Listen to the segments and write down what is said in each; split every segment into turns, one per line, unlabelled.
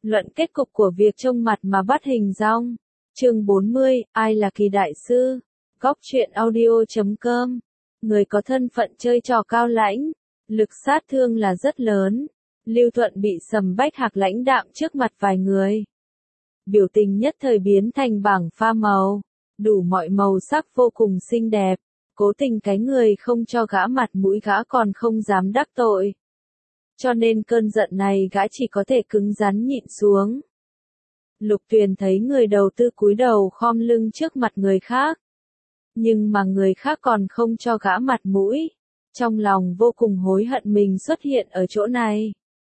Luận kết cục của việc trông mặt mà bắt hình dong. Chương 40, ai là Kỳ đại sư? Góc truyện audio.com. Người có thân phận chơi trò cao lãnh, lực sát thương là rất lớn. Lưu Thuận bị Sầm Bách Hạc lãnh đạm trước mặt vài người. Biểu tình nhất thời biến thành bảng pha màu, đủ mọi màu sắc vô cùng xinh đẹp. Cố tình cái người không cho gã mặt mũi gã còn không dám đắc tội. Cho nên cơn giận này gã chỉ có thể cứng rắn nhịn xuống. Lục Tuyền thấy người đầu tư cúi đầu khom lưng trước mặt người khác. Nhưng mà người khác còn không cho gã mặt mũi. Trong lòng vô cùng hối hận mình xuất hiện ở chỗ này.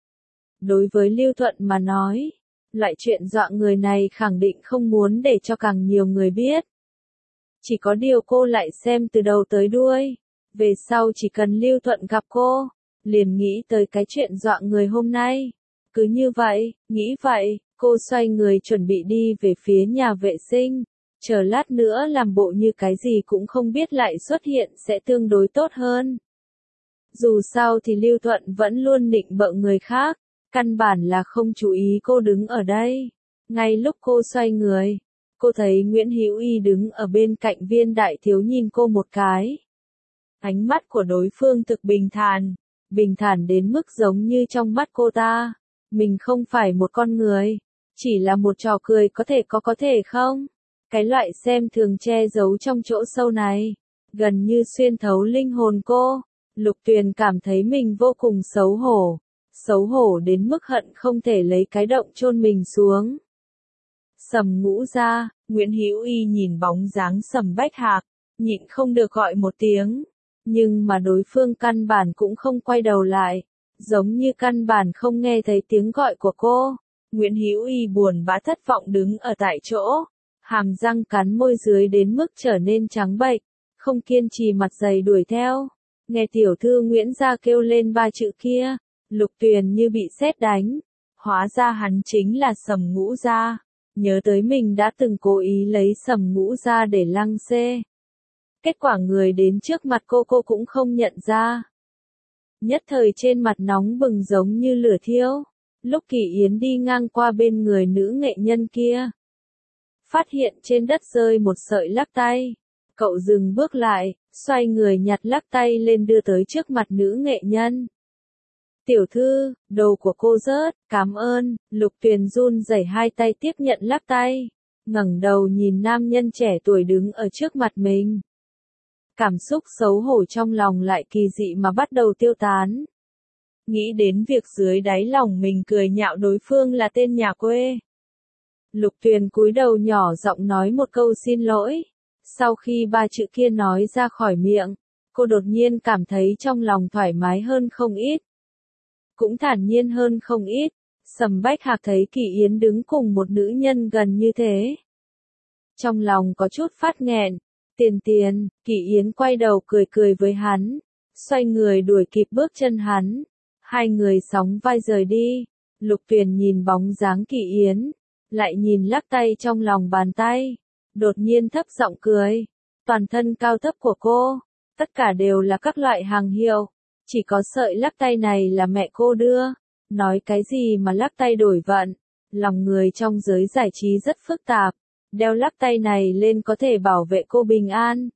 Đối với Lưu Thuận mà nói, loại chuyện dọa người này khẳng định không muốn để cho càng nhiều người biết. Chỉ có điều cô lại xem từ đầu tới đuôi. Về sau chỉ cần Lưu Thuận gặp cô, liền nghĩ tới cái chuyện dọa người hôm nay. Cứ như vậy, nghĩ vậy, cô xoay người chuẩn bị đi về phía nhà vệ sinh. Chờ lát nữa làm bộ như cái gì cũng không biết lại xuất hiện sẽ tương đối tốt hơn. Dù sao thì Lưu Thuận vẫn luôn nịnh bợ người khác, căn bản là không chú ý cô đứng ở đây. Ngay lúc cô xoay người, cô thấy Nguyễn Hữu Y đứng ở bên cạnh Viên đại thiếu nhìn cô một cái. Ánh mắt của đối phương thực bình thản đến mức giống như trong mắt cô ta. Mình không phải một con người, chỉ là một trò cười có thể không? Cái loại xem thường che giấu trong chỗ sâu này, gần như xuyên thấu linh hồn cô. Lục Tuyền cảm thấy mình vô cùng xấu hổ đến mức hận không thể lấy cái động chôn mình xuống. Sầm Ngũ gia, Nguyễn Hữu Y nhìn bóng dáng Sầm Bách Hạc, nhịn không được gọi một tiếng, nhưng mà đối phương căn bản cũng không quay đầu lại, giống như căn bản không nghe thấy tiếng gọi của cô. Nguyễn Hữu Y buồn bã thất vọng đứng ở tại chỗ, hàm răng cắn môi dưới đến mức trở nên trắng bệch, không kiên trì mặt dày đuổi theo. Nghe tiểu thư Nguyễn gia kêu lên ba chữ kia, Lục Tuyền như bị sét đánh, hóa ra hắn chính là Sầm Ngũ gia. Nhớ tới mình đã từng cố ý lấy Sầm Ngũ gia để lăng xê. Kết quả người đến trước mặt cô cũng không nhận ra. Nhất thời trên mặt nóng bừng giống như lửa thiêu. Lúc Kỳ Yến đi ngang qua bên người nữ nghệ nhân kia, phát hiện trên đất rơi một sợi lắc tay. Cậu dừng bước lại, xoay người nhặt lắc tay lên đưa tới trước mặt nữ nghệ nhân. Tiểu thư, đồ của cô rớt, cảm ơn. Lục Tuyền run rẩy hai tay tiếp nhận lắc tay, ngẩng đầu nhìn nam nhân trẻ tuổi đứng ở trước mặt mình. Cảm xúc xấu hổ trong lòng lại kỳ dị mà bắt đầu tiêu tán. Nghĩ đến việc dưới đáy lòng mình cười nhạo đối phương là tên nhà quê. Lục Tuyền cúi đầu nhỏ giọng nói một câu xin lỗi. Sau khi ba chữ kia nói ra khỏi miệng, cô đột nhiên cảm thấy trong lòng thoải mái hơn không ít. Cũng thản nhiên hơn không ít. Sầm Bách Hạc thấy Kỳ Yến đứng cùng một nữ nhân gần như thế, trong lòng có chút phát nghẹn. Tiền, Kỳ Yến quay đầu cười với hắn, xoay người đuổi kịp bước chân hắn. Hai người sóng vai rời đi. Lục Tuyền nhìn bóng dáng Kỳ Yến, lại nhìn lắc tay trong lòng bàn tay, đột nhiên thấp giọng cười. Toàn thân cao thấp của cô, tất cả đều là các loại hàng hiệu, chỉ có sợi lắc tay này là mẹ cô đưa. Nói cái gì mà lắc tay đổi vận, lòng người trong giới giải trí rất phức tạp, đeo lắc tay này lên có thể bảo vệ cô bình an.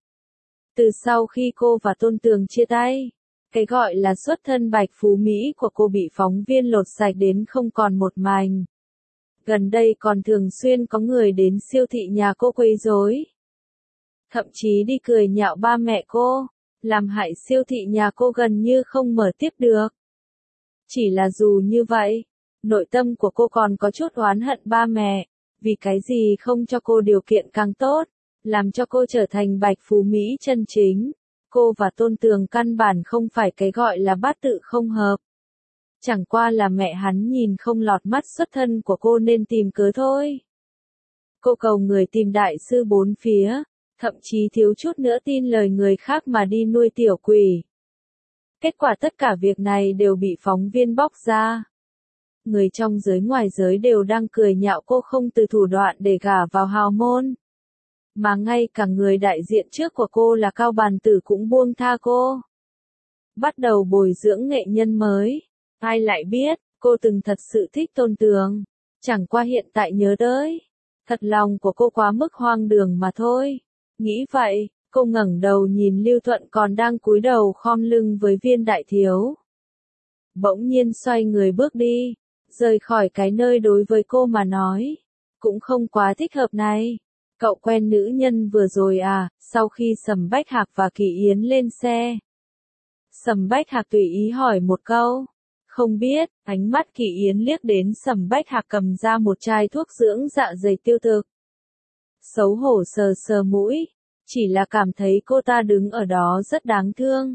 Từ sau khi cô và Tôn Tường chia tay, cái gọi là xuất thân bạch phú Mỹ của cô bị phóng viên lột sạch đến không còn một mảnh. Gần đây còn thường xuyên có người đến siêu thị nhà cô quấy rối, thậm chí đi cười nhạo ba mẹ cô, làm hại siêu thị nhà cô gần như không mở tiếp được. Chỉ là dù như vậy, nội tâm của cô còn có chút oán hận ba mẹ, vì cái gì không cho cô điều kiện càng tốt, làm cho cô trở thành bạch phú Mỹ chân chính. Cô và Tôn Tường căn bản không phải cái gọi là bát tự không hợp. Chẳng qua là mẹ hắn nhìn không lọt mắt xuất thân của cô nên tìm cớ thôi. Cô cầu người tìm đại sư bốn phía, thậm chí thiếu chút nữa tin lời người khác mà đi nuôi tiểu quỷ. Kết quả tất cả việc này đều bị phóng viên bóc ra. Người trong giới ngoài giới đều đang cười nhạo cô không từ thủ đoạn để gả vào hào môn. Mà ngay cả người đại diện trước của cô là Cao Bàn Tử cũng buông tha cô. Bắt đầu bồi dưỡng nghệ nhân mới. Ai lại biết, cô từng thật sự thích Tôn Tường. Chẳng qua hiện tại nhớ tới. Thật lòng của cô quá mức hoang đường mà thôi. Nghĩ vậy, cô ngẩng đầu nhìn Lưu Thuận còn đang cúi đầu khom lưng với Viên đại thiếu. Bỗng nhiên xoay người bước đi, rời khỏi cái nơi đối với cô mà nói. Cũng không quá thích hợp này. Cậu quen nữ nhân vừa rồi à, sau khi Sầm Bách Hạc và Kỳ Yến lên xe. Sầm Bách Hạc tùy ý hỏi một câu. Không biết, ánh mắt Kỳ Yến liếc đến Sầm Bách Hạc cầm ra một chai thuốc dưỡng dạ dày tiêu thực. Xấu hổ sờ sờ mũi, chỉ là cảm thấy cô ta đứng ở đó rất đáng thương.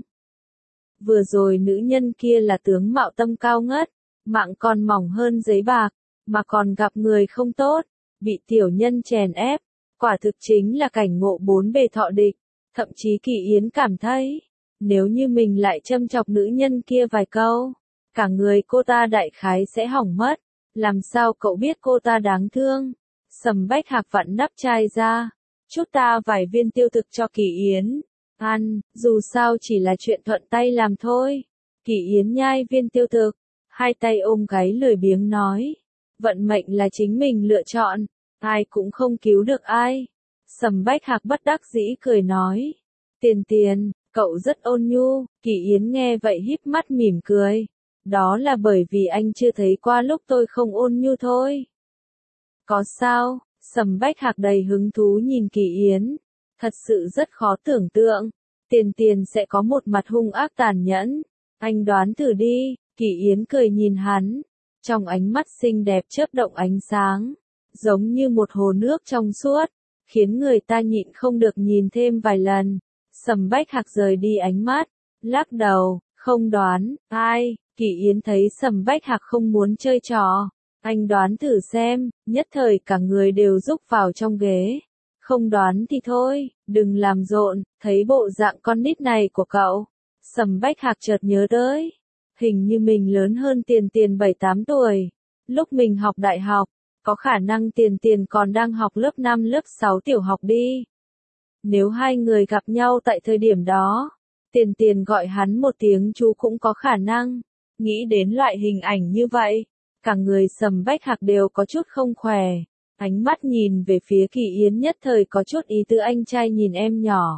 Vừa rồi nữ nhân kia là tướng mạo tâm cao ngất, mạng còn mỏng hơn giấy bạc, mà còn gặp người không tốt, bị tiểu nhân chèn ép, quả thực chính là cảnh ngộ bốn bề thọ địch. Thậm chí Kỳ Yến cảm thấy, nếu như mình lại châm chọc nữ nhân kia vài câu, cả người cô ta đại khái sẽ hỏng mất. Làm sao cậu biết cô ta đáng thương? Sầm Bách Hạc vặn nắp chai ra, chút ta vài viên tiêu thực cho Kỳ Yến. Ăn, dù sao chỉ là chuyện thuận tay làm thôi. Kỳ Yến nhai viên tiêu thực, hai tay ôm gáy lười biếng nói. Vận mệnh là chính mình lựa chọn, ai cũng không cứu được ai. Sầm Bách Hạc bất đắc dĩ cười nói. Tiền, cậu rất ôn nhu. Kỳ Yến nghe vậy híp mắt mỉm cười. Đó là bởi vì anh chưa thấy qua lúc tôi không ôn nhu thôi. Có sao? Sầm Bách Hạc đầy hứng thú nhìn Kỳ Yến. Thật sự rất khó tưởng tượng. Tiền sẽ có một mặt hung ác tàn nhẫn. Anh đoán thử đi. Kỳ Yến cười nhìn hắn. Trong ánh mắt xinh đẹp chớp động ánh sáng. Giống như một hồ nước trong suốt. Khiến người ta nhịn không được nhìn thêm vài lần. Sầm Bách Hạc rời đi ánh mắt. Lắc đầu, không đoán. Ai? Kỳ Yến thấy Sầm Bách Hạc không muốn chơi trò. Anh đoán thử xem. Nhất thời cả người đều rúc vào trong ghế. Không đoán thì thôi, đừng làm rộn. Thấy bộ dạng con nít này của cậu. Sầm Bách Hạc chợt nhớ tới. Hình như mình lớn hơn Tiền 7-8 tuổi. Lúc mình học đại học, có khả năng Tiền còn đang học lớp 5 lớp 6 tiểu học đi. Nếu hai người gặp nhau tại thời điểm đó, Tiền gọi hắn một tiếng chú cũng có khả năng. Nghĩ đến loại hình ảnh như vậy, cả người Sầm Bách Hạc đều có chút không khỏe. Ánh mắt nhìn về phía Kỳ Yến nhất thời có chút ý tứ anh trai nhìn em nhỏ.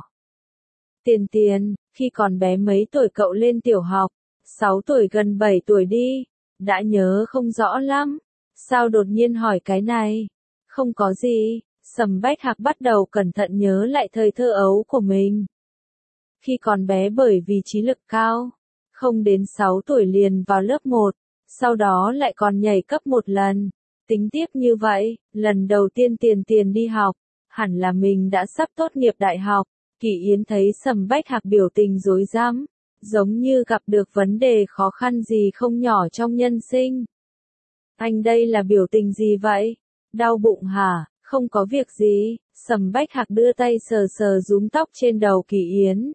Tiền, khi còn bé mấy tuổi cậu lên tiểu học? 6 tuổi gần 7 tuổi đi. Đã nhớ không rõ lắm. Sao đột nhiên hỏi cái này? Không có gì. Sầm Bách Hạc bắt đầu cẩn thận nhớ lại thời thơ ấu của mình. Khi còn bé bởi vì trí lực cao, không đến 6 tuổi liền vào lớp 1, sau đó lại còn nhảy cấp một lần. Tính tiếp như vậy, lần đầu tiên Tiền đi học, hẳn là mình đã sắp tốt nghiệp đại học. Kỳ Yến thấy Sầm Bách Hạc biểu tình rối rắm, giống như gặp được vấn đề khó khăn gì không nhỏ trong nhân sinh. Anh đây là biểu tình gì vậy? Đau bụng hả? Không có việc gì. Sầm Bách Hạc đưa tay sờ sờ rúm tóc trên đầu Kỳ Yến.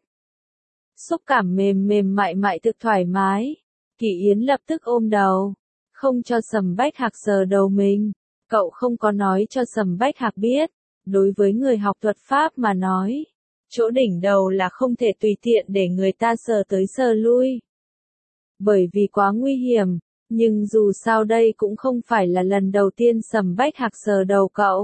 Xúc cảm mềm mại thực thoải mái. Kỳ Yến lập tức ôm đầu. Không cho Sầm Bách Hạc sờ đầu mình. Cậu không có nói cho Sầm Bách Hạc biết. Đối với người học thuật pháp mà nói, chỗ đỉnh đầu là không thể tùy tiện để người ta sờ tới sờ lui. Bởi vì quá nguy hiểm. Nhưng dù sao đây cũng không phải là lần đầu tiên Sầm Bách Hạc sờ đầu cậu.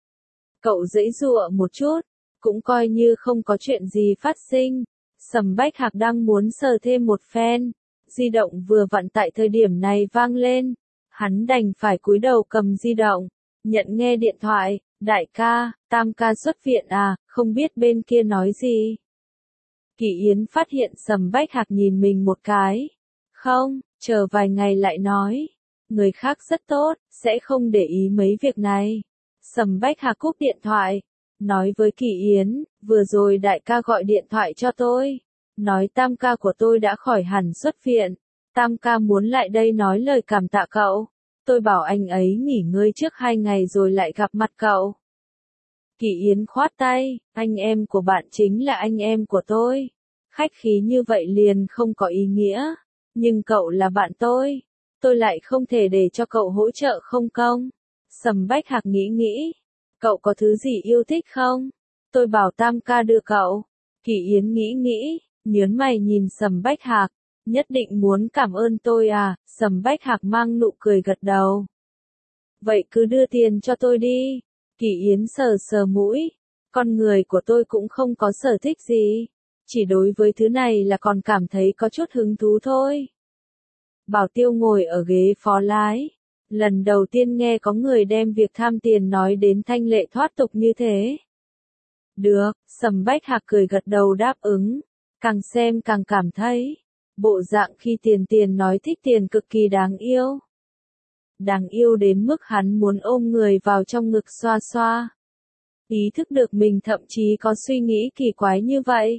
Cậu giãy giụa một chút, cũng coi như không có chuyện gì phát sinh. Sầm Bách Hạc đang muốn sờ thêm một phen. Di động vừa vặn tại thời điểm này vang lên. Hắn đành phải cúi đầu cầm di động. Nhận nghe điện thoại. Đại ca, Tam ca xuất viện à, không biết bên kia nói gì. Kỳ Yến phát hiện Sầm Bách Hạc nhìn mình một cái. Không, chờ vài ngày lại nói. Người khác rất tốt, sẽ không để ý mấy việc này. Sầm Bách Hạc cúp điện thoại. Nói với Kỳ Yến, vừa rồi đại ca gọi điện thoại cho tôi. Nói Tam ca của tôi đã khỏi hẳn xuất viện. Tam ca muốn lại đây nói lời cảm tạ cậu. Tôi bảo anh ấy nghỉ ngơi trước 2 ngày rồi lại gặp mặt cậu. Kỳ Yến khoát tay, anh em của bạn chính là anh em của tôi. Khách khí như vậy liền không có ý nghĩa. Nhưng cậu là bạn tôi lại không thể để cho cậu hỗ trợ không công. Sầm Bách Hạc nghĩ. Cậu có thứ gì yêu thích không? Tôi bảo Tam ca đưa cậu. Kỳ Yến nghĩ, nhớn mày nhìn Sầm Bách Hạc. Nhất định muốn cảm ơn tôi à? Sầm Bách Hạc mang nụ cười gật đầu. Vậy cứ đưa tiền cho tôi đi. Kỳ Yến sờ sờ mũi. Con người của tôi cũng không có sở thích gì. Chỉ đối với thứ này là còn cảm thấy có chút hứng thú thôi. Bảo Tiêu ngồi ở ghế phó lái. Lần đầu tiên nghe có người đem việc tham tiền nói đến thanh lệ thoát tục như thế. Được, Sầm Bách Hạc cười gật đầu đáp ứng. Càng xem càng cảm thấy. Bộ dạng khi tiền nói thích tiền cực kỳ đáng yêu. Đáng yêu đến mức hắn muốn ôm người vào trong ngực xoa xoa. Ý thức được mình thậm chí có suy nghĩ kỳ quái như vậy.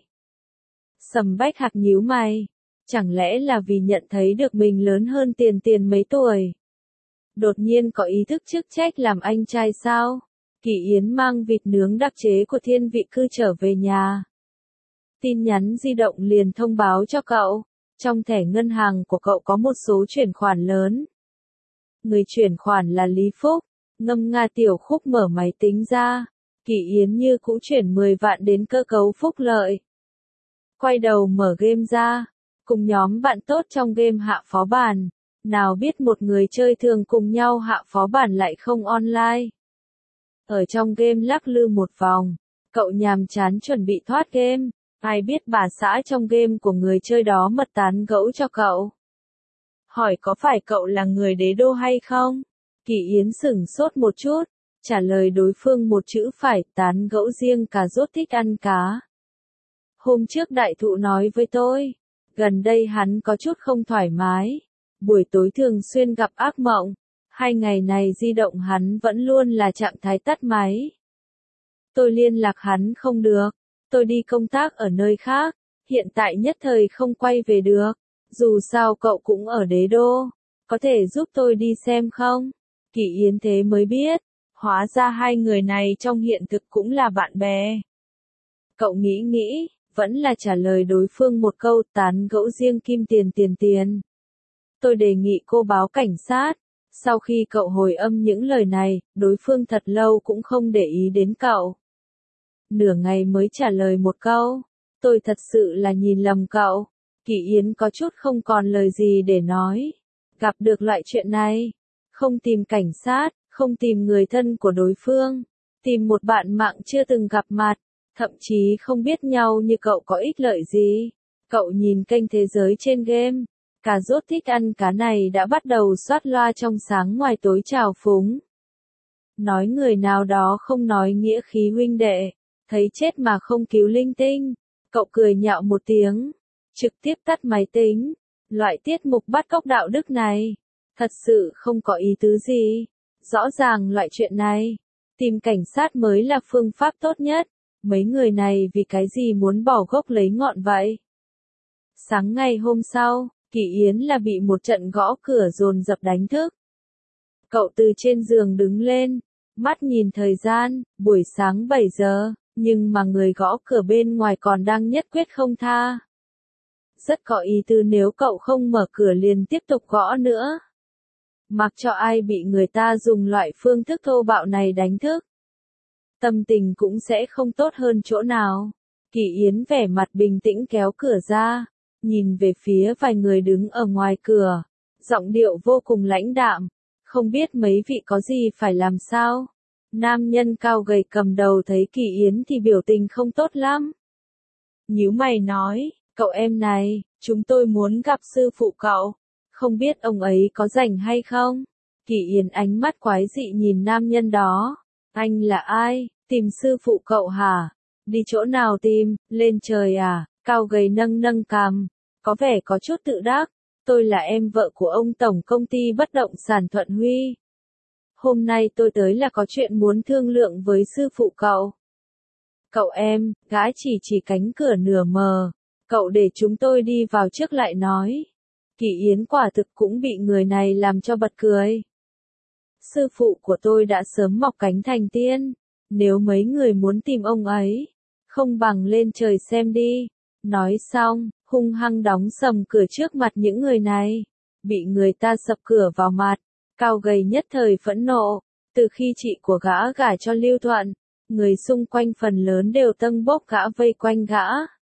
Sầm Bách Hạc nhíu mày. Chẳng lẽ là vì nhận thấy được mình lớn hơn tiền mấy tuổi? Đột nhiên có ý thức chức trách làm anh trai sao? Kỳ Yến mang vịt nướng đặc chế của Thiên Vị Cư trở về nhà. Tin nhắn di động liền thông báo cho cậu. Trong thẻ ngân hàng của cậu có một số chuyển khoản lớn. Người chuyển khoản là Lý Phúc. Ngâm nga tiểu khúc mở máy tính ra. Kỳ Yến như cũ chuyển 10 vạn đến cơ cấu phúc lợi. Quay đầu mở game ra. Cùng nhóm bạn tốt trong game hạ phó bản. Nào biết một người chơi thường cùng nhau hạ phó bản lại không online. Ở trong game lắc lư một vòng. Cậu nhàm chán chuẩn bị thoát game. Ai biết bà xã trong game của người chơi đó mật tán gẫu cho cậu. Hỏi có phải cậu là người đế đô hay không? Kỳ Yến sửng sốt một chút. Trả lời đối phương một chữ phải, tán gẫu riêng cà rốt thích ăn cá. Hôm trước đại thụ nói với tôi. Gần đây hắn có chút không thoải mái. Buổi tối thường xuyên gặp ác mộng. 2 ngày này di động hắn vẫn luôn là trạng thái tắt máy. Tôi liên lạc hắn không được. Tôi đi công tác ở nơi khác. Hiện tại nhất thời không quay về được. Dù sao cậu cũng ở đế đô. Có thể giúp tôi đi xem không? Kỳ Yến thế mới biết. Hóa ra hai người này trong hiện thực cũng là bạn bè. Cậu nghĩ. Vẫn là trả lời đối phương một câu tán gẫu riêng kim tiền. Tôi đề nghị cô báo cảnh sát. Sau khi cậu hồi âm những lời này, đối phương thật lâu cũng không để ý đến cậu. Nửa ngày mới trả lời một câu. Tôi thật sự là nhìn lầm cậu. Kỳ Yến có chút không còn lời gì để nói. Gặp được loại chuyện này. Không tìm cảnh sát, không tìm người thân của đối phương. Tìm một bạn mạng chưa từng gặp mặt. Thậm chí không biết nhau như cậu có ích lợi gì. Cậu nhìn kênh thế giới trên game. Cà rốt thích ăn cá này đã bắt đầu soát loa trong sáng ngoài tối trào phúng. Nói người nào đó không nói nghĩa khí huynh đệ. Thấy chết mà không cứu linh tinh. Cậu cười nhạo một tiếng. Trực tiếp tắt máy tính. Loại tiết mục bắt cóc đạo đức này. Thật sự không có ý tứ gì. Rõ ràng loại chuyện này. Tìm cảnh sát mới là phương pháp tốt nhất. Mấy người này vì cái gì muốn bỏ gốc lấy ngọn vậy? Sáng ngày hôm sau, Kỳ Yến là bị một trận gõ cửa dồn dập đánh thức. Cậu từ trên giường đứng lên, mắt nhìn thời gian, buổi sáng 7 giờ, nhưng mà người gõ cửa bên ngoài còn đang nhất quyết không tha. Rất có ý tứ nếu cậu không mở cửa liền tiếp tục gõ nữa. Mặc cho ai bị người ta dùng loại phương thức thô bạo này đánh thức. Tâm tình cũng sẽ không tốt hơn chỗ nào. Kỳ Yến vẻ mặt bình tĩnh kéo cửa ra, nhìn về phía vài người đứng ở ngoài cửa, giọng điệu vô cùng lãnh đạm, không biết mấy vị có gì phải làm sao. Nam nhân cao gầy cầm đầu thấy Kỳ Yến thì biểu tình không tốt lắm. Nhíu mày nói, cậu em này, chúng tôi muốn gặp sư phụ cậu, không biết ông ấy có rảnh hay không? Kỳ Yến ánh mắt quái dị nhìn nam nhân đó, anh là ai? Tìm sư phụ cậu hả? Đi chỗ nào tìm, lên trời à? Cao gầy nâng cằm, có vẻ có chút tự đắc. Tôi là em vợ của ông tổng công ty bất động sản Thuận Huy. Hôm nay tôi tới là có chuyện muốn thương lượng với sư phụ cậu. Cậu em, gã chỉ cánh cửa nửa mờ. Cậu để chúng tôi đi vào trước lại nói. Kỳ Yến quả thực cũng bị người này làm cho bật cười. Sư phụ của tôi đã sớm mọc cánh thành tiên. Nếu mấy người muốn tìm ông ấy, không bằng lên trời xem đi. Nói xong, hung hăng đóng sầm cửa trước mặt những người này. Bị người ta sập cửa vào mặt, cao gầy nhất thời phẫn nộ. Từ khi chị của gã gả cho Lưu Thuận, người xung quanh phần lớn đều tâng bốc gã vây quanh gã.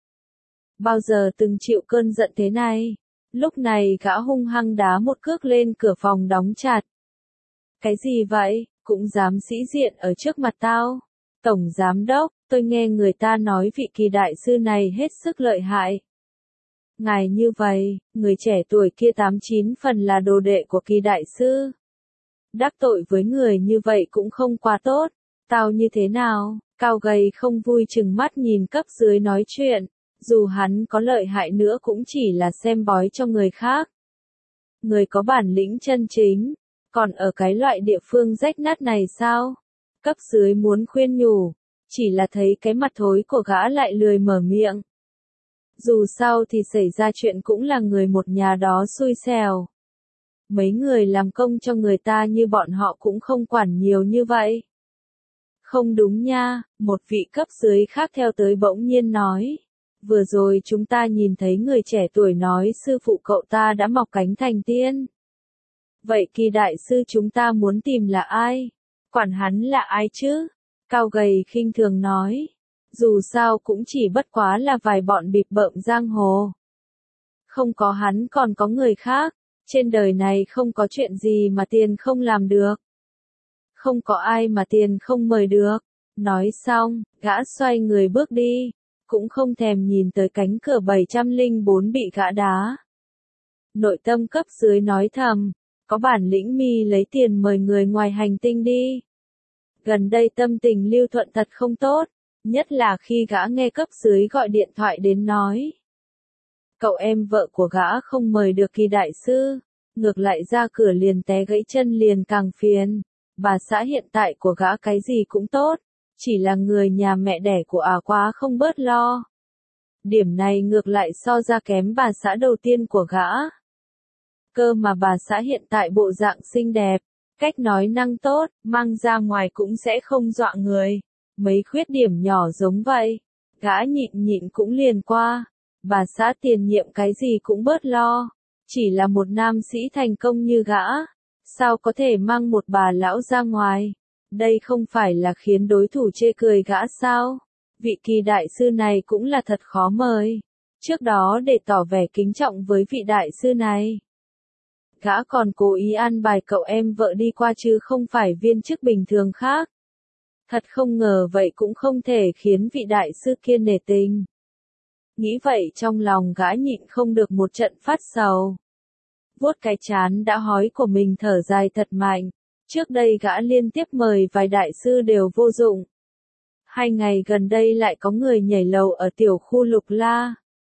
Bao giờ từng chịu cơn giận thế này? Lúc này gã hung hăng đá một cước lên cửa phòng đóng chặt. Cái gì vậy, cũng dám sĩ diện ở trước mặt tao? Tổng giám đốc, tôi nghe người ta nói vị Kỳ đại sư này hết sức lợi hại. Ngài như vậy, người trẻ tuổi kia 89 phần là đồ đệ của Kỳ đại sư. Đắc tội với người như vậy cũng không quá tốt. Tao như thế nào? Cao gầy không vui chừng mắt nhìn cấp dưới nói chuyện. Dù hắn có lợi hại nữa cũng chỉ là xem bói cho người khác. Người có bản lĩnh chân chính. Còn ở cái loại địa phương rách nát này sao? Cấp dưới muốn khuyên nhủ. Chỉ là thấy cái mặt thối của gã lại lười mở miệng. Dù sao thì xảy ra chuyện cũng là người một nhà đó xui xẻo. Mấy người làm công cho người ta như bọn họ cũng không quản nhiều như vậy. Không đúng nha, một vị cấp dưới khác theo tới bỗng nhiên nói. Vừa rồi chúng ta nhìn thấy người trẻ tuổi nói sư phụ cậu ta đã mọc cánh thành tiên. Vậy Kỳ đại sư chúng ta muốn tìm là ai? Quản hắn là ai chứ? Cao gầy khinh thường nói. Dù sao cũng chỉ bất quá là vài bọn bịp bợm giang hồ. Không có hắn còn có người khác. Trên đời này không có chuyện gì mà tiền không làm được. Không có ai mà tiền không mời được. Nói xong, gã xoay người bước đi. Cũng không thèm nhìn tới cánh cửa 704 bị gã đá. Nội tâm cấp dưới nói thầm. Có bản lĩnh mi lấy tiền mời người ngoài hành tinh đi. Gần đây tâm tình Lưu Thuận thật không tốt. Nhất là khi gã nghe cấp dưới gọi điện thoại đến nói. Cậu em vợ của gã không mời được Kỳ đại sư. Ngược lại ra cửa liền té gãy chân liền càng phiền. Bà xã hiện tại của gã cái gì cũng tốt. Chỉ là người nhà mẹ đẻ của quá không bớt lo. Điểm này ngược lại so ra kém bà xã đầu tiên của gã. Cơ mà bà xã hiện tại bộ dạng xinh đẹp. Cách nói năng tốt, mang ra ngoài cũng sẽ không dọa người. Mấy khuyết điểm nhỏ giống vậy. Gã nhịn nhịn cũng liền qua. Bà xã tiền nhiệm cái gì cũng bớt lo. Chỉ là một nam sĩ thành công như gã. Sao có thể mang một bà lão ra ngoài? Đây không phải là khiến đối thủ chê cười gã sao? Vị Kỳ đại sư này cũng là thật khó mời. Trước đó để tỏ vẻ kính trọng với vị đại sư này. Gã còn cố ý an bài cậu em vợ đi qua chứ không phải viên chức bình thường khác. Thật không ngờ vậy cũng không thể khiến vị đại sư kia nể tình. Nghĩ vậy trong lòng gã nhịn không được một trận phát sầu. Vuốt cái trán đã hói của mình thở dài thật mạnh. Trước đây gã liên tiếp mời vài đại sư đều vô dụng. 2 ngày gần đây lại có người nhảy lầu ở tiểu khu Lục La.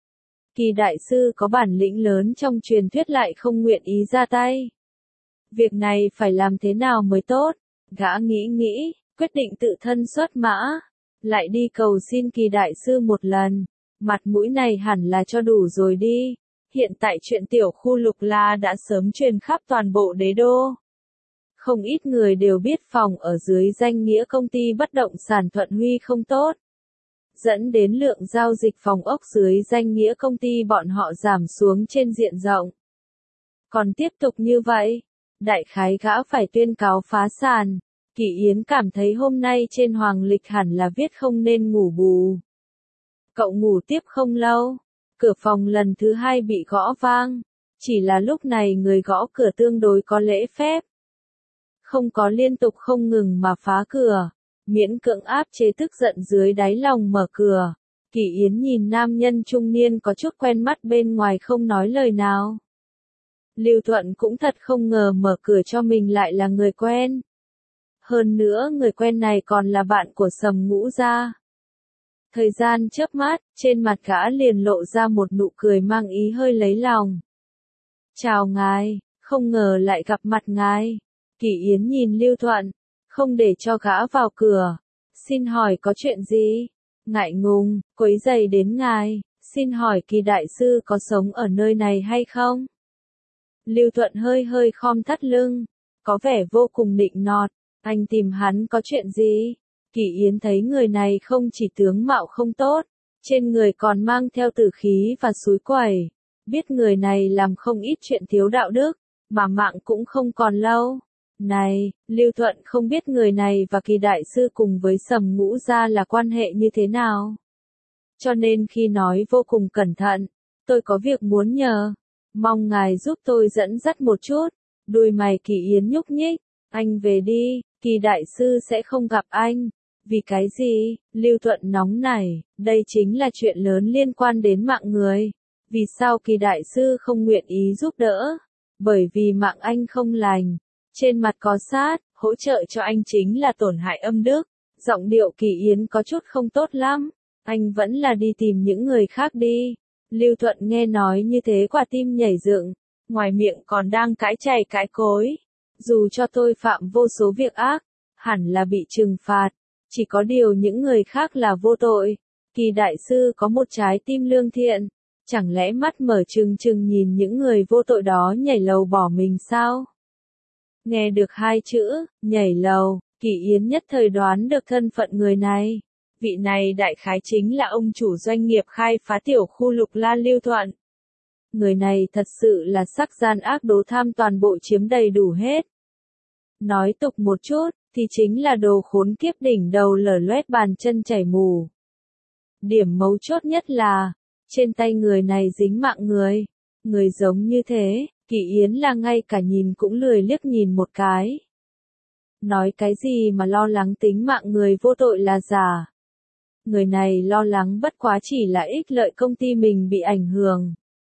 Kỳ đại sư có bản lĩnh lớn trong truyền thuyết lại không nguyện ý ra tay. Việc này phải làm thế nào mới tốt? Gã nghĩ, quyết định tự thân xuất mã. Lại đi cầu xin Kỳ đại sư một lần. Mặt mũi này hẳn là cho đủ rồi đi. Hiện tại chuyện tiểu khu Lục La đã sớm truyền khắp toàn bộ đế đô. Không ít người đều biết phòng ở dưới danh nghĩa công ty bất động sản Thuận Huy không tốt. Dẫn đến lượng giao dịch phòng ốc dưới danh nghĩa công ty bọn họ giảm xuống trên diện rộng. Còn tiếp tục như vậy, đại khái gã phải tuyên cáo phá sản. Kỳ Yến cảm thấy hôm nay trên hoàng lịch hẳn là viết không nên ngủ bù. Cậu ngủ tiếp không lâu, cửa phòng lần thứ 2 bị gõ vang. Chỉ là lúc này người gõ cửa tương đối có lễ phép. Không có liên tục không ngừng mà phá cửa. Miễn cưỡng áp chế tức giận dưới đáy lòng mở cửa. Kỳ Yến nhìn nam nhân trung niên có chút quen mắt bên ngoài không nói lời nào. Lưu Thuận cũng thật không ngờ mở cửa cho mình lại là người quen. Hơn nữa người quen này còn là bạn của Sầm Ngũ Gia. Thời gian chớp mắt, trên mặt gã liền lộ ra một nụ cười mang ý hơi lấy lòng. Chào ngài, không ngờ lại gặp mặt ngài. Kỳ Yến nhìn Lưu Thuận, không để cho gã vào cửa. Xin hỏi có chuyện gì? Ngại ngùng, quấy rầy đến ngài, xin hỏi Kỳ đại sư có sống ở nơi này hay không? Lưu Thuận hơi khom thắt lưng, có vẻ vô cùng nịnh nọt. Anh tìm hắn có chuyện gì? Kỳ Yến thấy người này không chỉ tướng mạo không tốt, trên người còn mang theo tử khí và xúi quẩy. Biết người này làm không ít chuyện thiếu đạo đức, mà mạng cũng không còn lâu. Này, Lưu Thuận không biết người này và Kỳ đại sư cùng với Sầm Ngũ Gia là quan hệ như thế nào. Cho nên khi nói vô cùng cẩn thận, tôi có việc muốn nhờ. Mong ngài giúp tôi dẫn dắt một chút. Đuôi mày Kỳ Yến nhúc nhích, Anh về đi, Kỳ đại sư sẽ không gặp anh. Vì cái gì? Lưu Thuận nóng nảy, đây chính là chuyện lớn liên quan đến mạng người. Vì sao Kỳ đại sư không nguyện ý giúp đỡ? Bởi vì mạng anh không lành. Trên mặt có sát, hỗ trợ cho anh chính là tổn hại âm đức. Giọng điệu Kỳ Yến có chút không tốt lắm. Anh vẫn là đi tìm những người khác đi. Lưu Thuận nghe nói như thế quả tim nhảy dựng. Ngoài miệng còn đang cãi chày cãi cối. Dù cho tôi phạm vô số việc ác, hẳn là bị trừng phạt. Chỉ có điều những người khác là vô tội. Kỳ đại sư có một trái tim lương thiện. Chẳng lẽ mắt mở trừng trừng nhìn những người vô tội đó nhảy lầu bỏ mình sao? Nghe được hai chữ, nhảy lầu, Kỳ Yến nhất thời đoán được thân phận người này. Vị này đại khái chính là ông chủ doanh nghiệp khai phá tiểu khu Lục La Lưu Thuận. Người này thật sự là sắc gian ác đố tham toàn bộ chiếm đầy đủ hết. Nói tục một chút, thì chính là đồ khốn kiếp đỉnh đầu lở loét bàn chân chảy mù. Điểm mấu chốt nhất là, trên tay người này dính mạng người. Người giống như thế, Kỳ Yến là ngay cả nhìn cũng lười liếc nhìn một cái. Nói cái gì mà lo lắng tính mạng người vô tội là giả. Người này lo lắng bất quá chỉ là ích lợi công ty mình bị ảnh hưởng.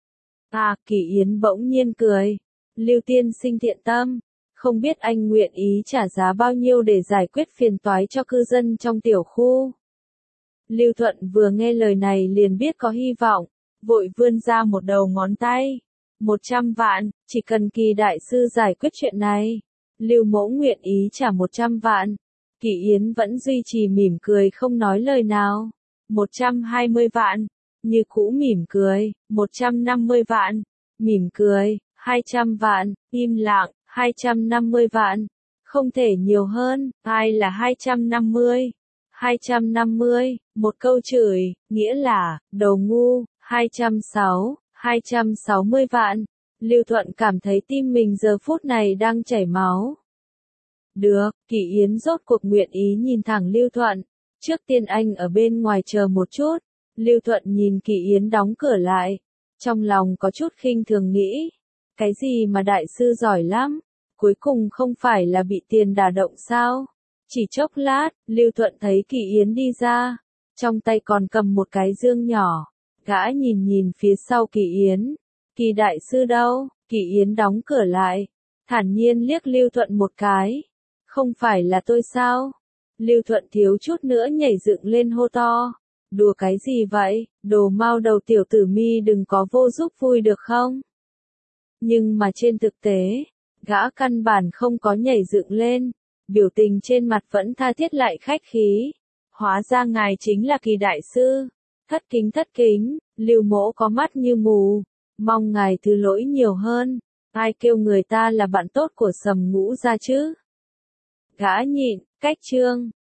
Kỳ Yến bỗng nhiên cười. Lưu tiên sinh thiện tâm. Không biết anh nguyện ý trả giá bao nhiêu để giải quyết phiền toái cho cư dân trong tiểu khu. Lưu Thuận vừa nghe lời này liền biết có hy vọng. Vội vươn ra một đầu ngón tay. 100 vạn, chỉ cần Kỳ đại sư giải quyết chuyện này. Lưu mẫu nguyện ý trả 100 vạn. Kỳ Yến vẫn duy trì mỉm cười không nói lời nào. 120 vạn. Như cũ mỉm cười. 150 vạn. Mỉm cười. 200 vạn. Im lặng. 250 vạn. Không thể nhiều hơn. Ai là 250? 250. Một câu chửi. Nghĩa là, đầu ngu. 260 vạn. Lưu Thuận cảm thấy tim mình giờ phút này đang chảy máu. Được, Kỳ Yến rốt cuộc nguyện ý nhìn thẳng Lưu Thuận. Trước tiên anh ở bên ngoài chờ một chút. Lưu Thuận nhìn Kỳ Yến đóng cửa lại. Trong lòng có chút khinh thường nghĩ. Cái gì mà đại sư giỏi lắm. Cuối cùng không phải là bị tiền đả động sao. Chỉ chốc lát, Lưu Thuận thấy Kỳ Yến đi ra. Trong tay còn cầm một cái dương nhỏ. Gã nhìn nhìn phía sau Kỳ Yến. Kỳ đại sư đâu? Kỳ Yến đóng cửa lại. Thản nhiên liếc Lưu Thuận một cái. Không phải là tôi sao? Lưu Thuận thiếu chút nữa nhảy dựng lên hô to. Đùa cái gì vậy? Đồ mau đầu tiểu tử mi đừng có vô giúp vui được không? Nhưng mà trên thực tế, gã căn bản không có nhảy dựng lên. Biểu tình trên mặt vẫn tha thiết lại khách khí. Hóa ra ngài chính là Kỳ đại sư. Thất kính, Lưu mỗ có mắt như mù. Mong ngài thứ lỗi nhiều hơn. Ai kêu người ta là bạn tốt của Sầm Ngũ ra chứ? Gã nhịn, cách chương.